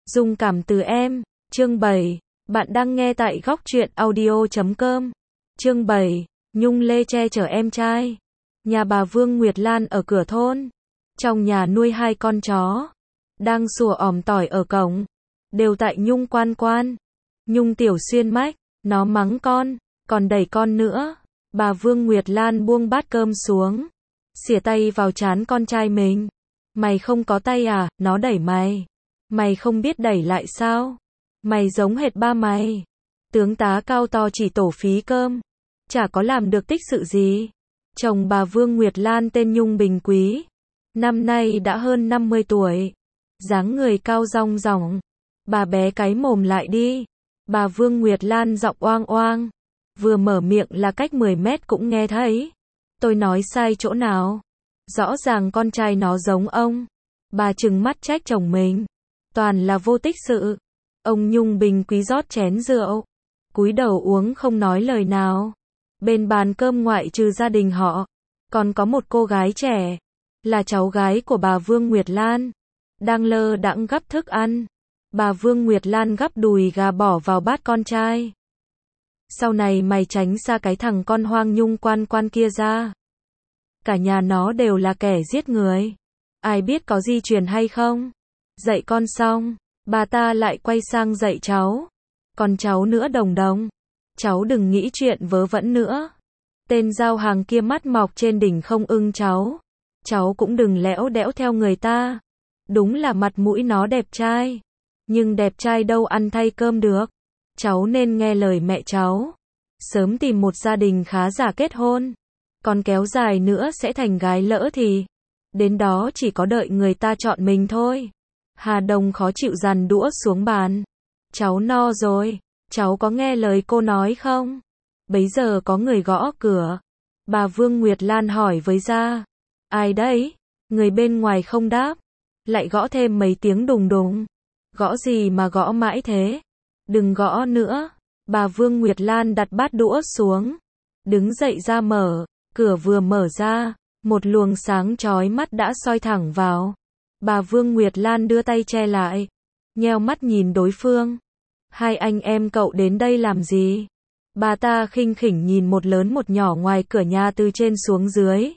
Dung cảm từ em, chương 7. Bạn đang nghe tại góc truyện audio.com. Chương 7. Nhung Lê che chở em trai. Nhà bà Vương Nguyệt Lan ở cửa thôn. Trong nhà nuôi 2 con chó. Đang sủa ỏm tỏi ở cổng. Đều tại Nhung Quan Quan. Nhung Tiểu Xuyên mách, nó mắng con, còn đẩy con nữa. Bà Vương Nguyệt Lan buông bát cơm xuống. Xỉa tay vào trán con trai mình. Mày không có tay à, nó đẩy mày. Mày không biết đẩy lại sao? Mày giống hệt ba mày. Tướng tá cao to chỉ tổ phí cơm. Chả có làm được tích sự gì. Chồng bà Vương Nguyệt Lan tên Nhung Bình Quý. Năm nay đã hơn 50 tuổi. Dáng người cao rong ròng. Bà bé cái mồm lại đi. Bà Vương Nguyệt Lan giọng oang oang. Vừa mở miệng là cách 10 mét cũng nghe thấy. Tôi nói sai chỗ nào? Rõ ràng con trai nó giống ông. Bà trừng mắt trách chồng mình. Toàn là vô tích sự. Ông Nhung Bình Quý rót chén rượu. Cúi đầu uống không nói lời nào. Bên bàn cơm ngoại trừ gia đình họ. Còn có một cô gái trẻ. Là cháu gái của bà Vương Nguyệt Lan. Đang lơ đãng gắp thức ăn. Bà Vương Nguyệt Lan gắp đùi gà bỏ vào bát con trai. Sau này mày tránh xa cái thằng con hoang Nhung Quan Quan kia ra. Cả nhà nó đều là kẻ giết người. Ai biết có di truyền hay không? Dạy con xong, bà ta lại quay sang dạy cháu. Còn cháu nữa Đồng Đồng. Cháu đừng nghĩ chuyện vớ vẩn nữa. Tên giao hàng kia mắt mọc trên đỉnh không ưng cháu. Cháu cũng đừng lẽo đẽo theo người ta. Đúng là mặt mũi nó đẹp trai. Nhưng đẹp trai đâu ăn thay cơm được. Cháu nên nghe lời mẹ cháu. Sớm tìm một gia đình khá giả kết hôn. Còn kéo dài nữa sẽ thành gái lỡ thì. Đến đó chỉ có đợi người ta chọn mình thôi. Hà Đồng khó chịu giằn đũa xuống bàn. Cháu no rồi. Cháu có nghe lời cô nói không? Bấy giờ có người gõ cửa. Bà Vương Nguyệt Lan hỏi với gia. Ai đấy? Người bên ngoài không đáp. Lại gõ thêm mấy tiếng đùng đùng. Gõ gì mà gõ mãi thế? Đừng gõ nữa. Bà Vương Nguyệt Lan đặt bát đũa xuống. Đứng dậy ra mở. Cửa vừa mở ra. Một luồng sáng chói mắt đã soi thẳng vào. Bà Vương Nguyệt Lan đưa tay che lại. Nheo mắt nhìn đối phương. Hai anh em cậu đến đây làm gì? Bà ta khinh khỉnh nhìn một lớn một nhỏ ngoài cửa nhà từ trên xuống dưới.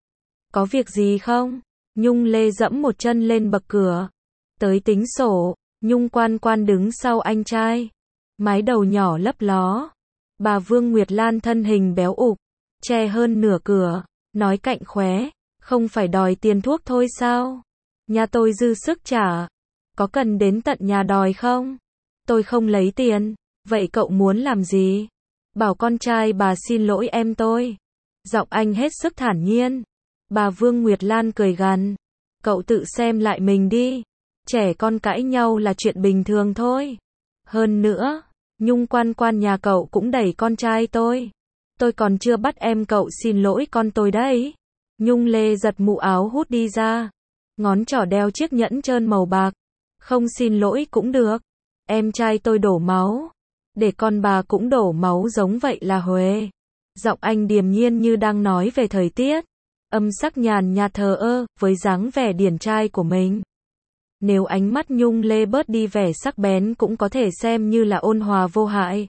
Có việc gì không? Nhung Lê dẫm một chân lên bậc cửa. Tới tính sổ. Nhung Quan Quan đứng sau anh trai. Mái đầu nhỏ lấp ló. Bà Vương Nguyệt Lan thân hình béo ục. Che hơn nửa cửa. Nói cạnh khóe. Không phải đòi tiền thuốc thôi sao? Nhà tôi dư sức trả. Có cần đến tận nhà đòi không? Tôi không lấy tiền. Vậy cậu muốn làm gì? Bảo con trai bà xin lỗi em tôi. Giọng anh hết sức thản nhiên. Bà Vương Nguyệt Lan cười gằn. Cậu tự xem lại mình đi. Trẻ con cãi nhau là chuyện bình thường thôi. Hơn nữa, Nhung Quan Quan nhà cậu cũng đẩy con trai tôi. Tôi còn chưa bắt em cậu xin lỗi con tôi đấy. Nhung Lê giật mũ áo hút đi ra. Ngón trỏ đeo chiếc nhẫn trơn màu bạc. Không xin lỗi cũng được. Em trai tôi đổ máu. Để con bà cũng đổ máu giống vậy là huề. Giọng anh điềm nhiên như đang nói về thời tiết. Âm sắc nhàn nhạt thờ ơ, với dáng vẻ điển trai của mình. Nếu ánh mắt Nhung Lê bớt đi vẻ sắc bén cũng có thể xem như là ôn hòa vô hại.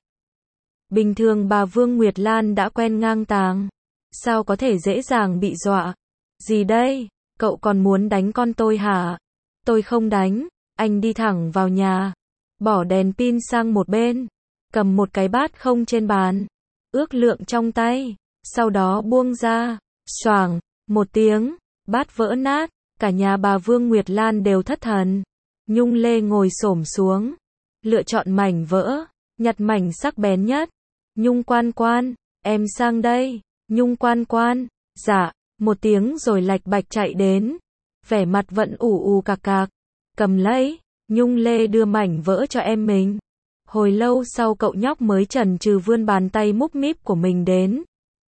Bình thường bà Vương Nguyệt Lan đã quen ngang tàng. Sao có thể dễ dàng bị dọa? Gì đây? Cậu còn muốn đánh con tôi hả? Tôi không đánh. Anh đi thẳng vào nhà. Bỏ đèn pin sang một bên. Cầm một cái bát không trên bàn. Ước lượng trong tay. Sau đó buông ra. Xoảng. Một tiếng. Bát vỡ nát. Cả nhà bà Vương Nguyệt Lan đều thất thần. Nhung Lê ngồi xổm xuống. Lựa chọn mảnh vỡ. Nhặt mảnh sắc bén nhất. Nhung Quan Quan. Em sang đây. Nhung Quan Quan. Dạ. Một tiếng rồi lạch bạch chạy đến. Vẻ mặt vẫn ù ù cạc cạc. Cầm lấy. Nhung Lê đưa mảnh vỡ cho em mình. Hồi lâu sau cậu nhóc mới chần chừ vươn bàn tay múp míp của mình đến.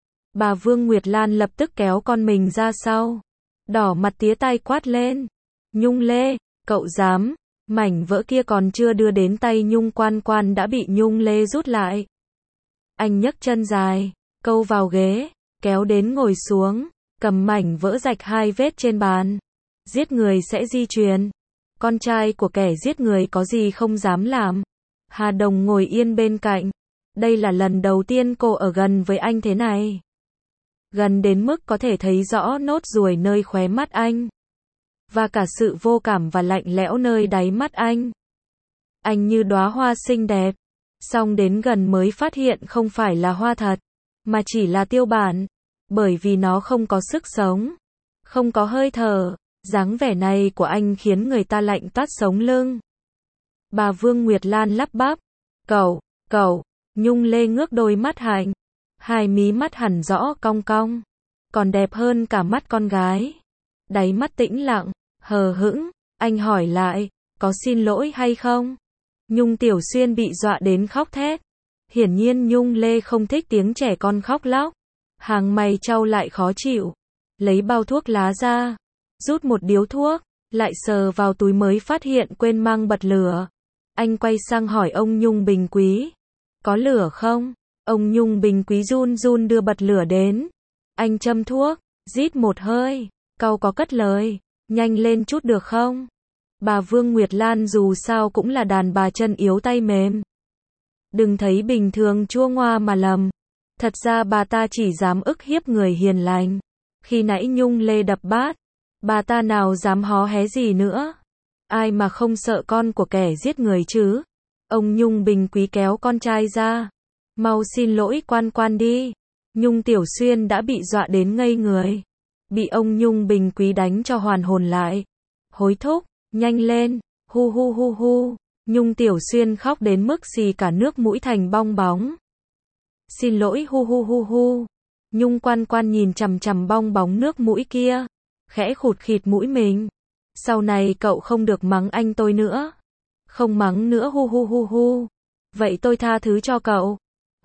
Bà Vương Nguyệt Lan lập tức kéo con mình ra sau. Đỏ mặt tía tai quát lên. Nhung Lê, cậu dám. Mảnh vỡ kia còn chưa đưa đến tay Nhung Quan Quan đã bị Nhung Lê rút lại. Anh nhấc chân dài, câu vào ghế, kéo đến ngồi xuống, cầm mảnh vỡ rạch 2 vết trên bàn. Giết người sẽ di truyền. con trai của kẻ giết người có gì không dám làm. Hà Đồng ngồi yên bên cạnh. Đây là lần đầu tiên cô ở gần với anh thế này. Gần đến mức có thể thấy rõ nốt ruồi nơi khóe mắt anh. Và cả sự vô cảm và lạnh lẽo nơi đáy mắt anh. Anh như đóa hoa xinh đẹp. Xong đến gần mới phát hiện không phải là hoa thật. Mà chỉ là tiêu bản. Bởi vì nó không có sức sống. Không có hơi thở. Dáng vẻ này của anh khiến người ta lạnh toát sống lưng. Bà Vương Nguyệt Lan lắp bắp. Cậu. Nhung Lê ngước đôi mắt hạnh. Hai mí mắt hẳn rõ cong cong. Còn đẹp hơn cả mắt con gái. Đáy mắt tĩnh lặng, hờ hững. Anh hỏi lại, có xin lỗi hay không? Nhung Tiểu Xuyên bị dọa đến khóc thét. Hiển nhiên Nhung Lê không thích tiếng trẻ con khóc lóc. Hàng mày chau lại khó chịu. Lấy bao thuốc lá ra. Rút một điếu thuốc. Lại sờ vào túi mới phát hiện quên mang bật lửa. Anh quay sang hỏi ông Nhung Bình Quý. Có lửa không? Ông Nhung Bình Quý run run đưa bật lửa đến. Anh châm thuốc. Rít một hơi. Cau có cất lời. Nhanh lên chút được không? Bà Vương Nguyệt Lan dù sao cũng là đàn bà chân yếu tay mềm. Đừng thấy bình thường chua ngoa mà lầm. Thật ra bà ta chỉ dám ức hiếp người hiền lành. Khi nãy Nhung Lê đập bát. Bà ta nào dám hó hé gì nữa. Ai mà không sợ con của kẻ giết người chứ. Ông Nhung Bình Quý kéo con trai ra. Mau xin lỗi quan đi. Nhung Tiểu Xuyên đã bị dọa đến ngây người. Bị ông Nhung Bình Quý đánh cho hoàn hồn lại. Hối thúc, nhanh lên, hu. Nhung Tiểu Xuyên khóc đến mức xì cả nước mũi thành bong bóng. Xin lỗi hu. Nhung Quan nhìn chằm bong bóng nước mũi kia. Khẽ khụt khịt mũi mình. Sau này cậu không được mắng anh tôi nữa. Không mắng nữa hu. Vậy tôi tha thứ cho cậu.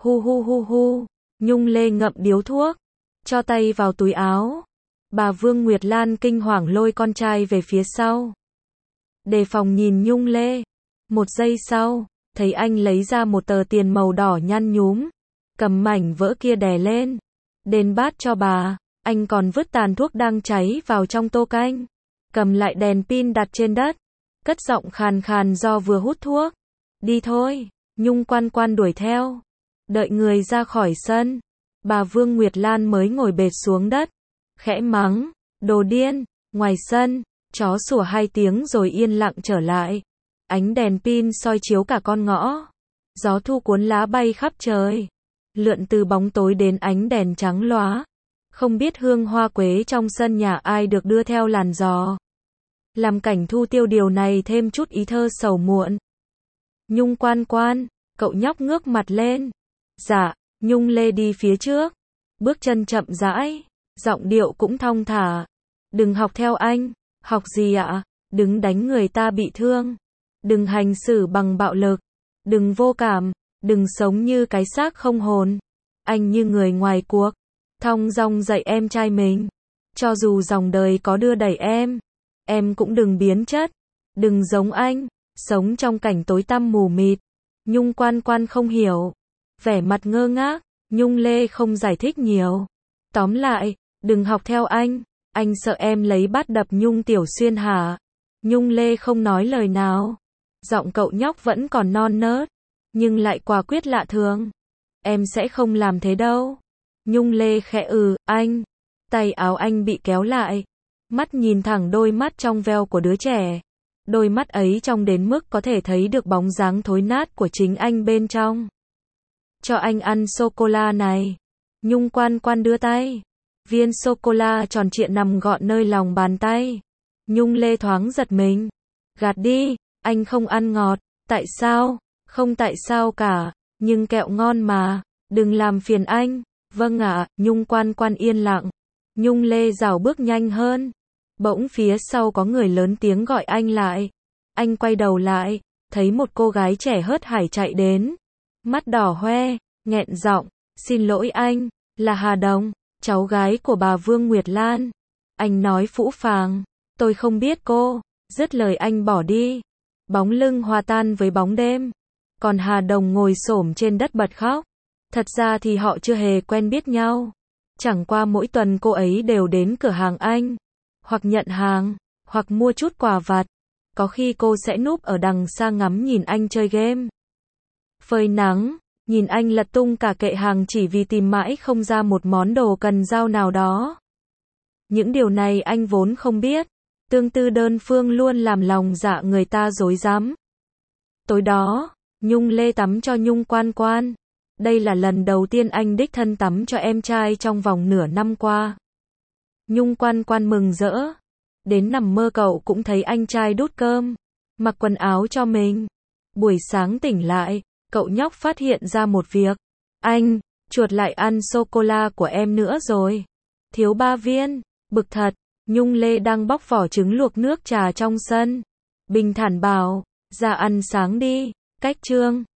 Hu. Nhung Lê ngậm điếu thuốc. Cho tay vào túi áo. Bà Vương Nguyệt Lan kinh hoàng lôi con trai về phía sau. Đề phòng nhìn Nhung Lê. Một giây sau, thấy anh lấy ra một tờ tiền màu đỏ nhăn nhúm. Cầm mảnh vỡ kia đè lên. Đền bát cho bà. Anh còn vứt tàn thuốc đang cháy vào trong tô canh. Cầm lại đèn pin đặt trên đất. Cất giọng khàn do vừa hút thuốc. Đi thôi. Nhung Quan đuổi theo. Đợi người ra khỏi sân. Bà Vương Nguyệt Lan mới ngồi bệt xuống đất. Khẽ mắng. Đồ điên. Ngoài sân, chó sủa 2 tiếng rồi yên lặng trở lại. Ánh đèn pin soi chiếu cả con ngõ. Gió thu cuốn lá bay khắp trời. Lượn từ bóng tối đến ánh đèn trắng lóa. Không biết hương hoa quế trong sân nhà ai được đưa theo làn gió. Làm cảnh thu tiêu điều này thêm chút ý thơ sầu muộn. Nhung Quan, cậu nhóc ngước mặt lên. Dạ, Nhung Lê đi phía trước. Bước chân chậm rãi, giọng điệu cũng thong thả. Đừng học theo anh. Học gì ạ? Đừng đánh người ta bị thương. Đừng hành xử bằng bạo lực. Đừng vô cảm. Đừng sống như cái xác không hồn. Anh như người ngoài cuộc. Thong dong dạy em trai mình. Cho dù dòng đời có đưa đẩy em cũng đừng biến chất. Đừng giống anh, sống trong cảnh tối tăm mù mịt. Nhung Quan không hiểu. Vẻ mặt ngơ ngác, Nhung Lê không giải thích nhiều. Tóm lại, đừng học theo anh sợ em lấy bát đập Nhung Tiểu Xuyên hả? Nhung Lê không nói lời nào. Giọng cậu nhóc vẫn còn non nớt, nhưng lại quả quyết lạ thường. Em sẽ không làm thế đâu. Nhung Lê khẽ anh. Tay áo anh bị kéo lại. Mắt nhìn thẳng đôi mắt trong veo của đứa trẻ. Đôi mắt ấy trong đến mức có thể thấy được bóng dáng thối nát của chính anh bên trong. Cho anh ăn sô-cô-la này. Nhung Quan đưa tay. Viên sô-cô-la tròn trịa nằm gọn nơi lòng bàn tay. Nhung Lê thoáng giật mình. Gạt đi, anh không ăn ngọt. Tại sao? Không tại sao cả. Nhưng kẹo ngon mà. Đừng làm phiền anh. Vâng ạ. Nhung Quan yên lặng. Nhung Lê rảo bước nhanh hơn. Bỗng phía sau có người lớn tiếng gọi anh lại. Anh quay đầu lại, thấy một cô gái trẻ hớt hải chạy đến. Mắt đỏ hoe, nghẹn giọng. Xin lỗi anh, là Hà Đồng, cháu gái của bà Vương Nguyệt Lan. Anh nói phũ phàng. Tôi không biết cô. Dứt lời anh bỏ đi. Bóng lưng hòa tan với bóng đêm. Còn Hà Đồng ngồi xổm trên đất bật khóc. Thật ra thì họ chưa hề quen biết nhau. Chẳng qua mỗi tuần cô ấy đều đến cửa hàng anh. Hoặc nhận hàng, hoặc mua chút quà vặt. có khi cô sẽ núp ở đằng xa ngắm nhìn anh chơi game. Phơi nắng, nhìn anh lật tung cả kệ hàng chỉ vì tìm mãi không ra một món đồ cần dao nào đó. Những điều này anh vốn không biết. Tương tư đơn phương luôn làm lòng dạ người ta rối rắm. Tối đó, Nhung Lê tắm cho Nhung Quan Quan. Đây là lần đầu tiên anh đích thân tắm cho em trai trong vòng nửa năm qua. Nhung Quan Quan mừng rỡ. Đến nằm mơ cậu cũng thấy anh trai đút cơm, mặc quần áo cho mình. Buổi sáng tỉnh lại, cậu nhóc phát hiện ra một việc. Anh, chuột lại ăn sô-cô-la của em nữa rồi. Thiếu 3 viên, bực thật. Nhung Lê đang bóc vỏ trứng luộc nước trà trong sân. Bình thản bảo, ra ăn sáng đi, cách trương.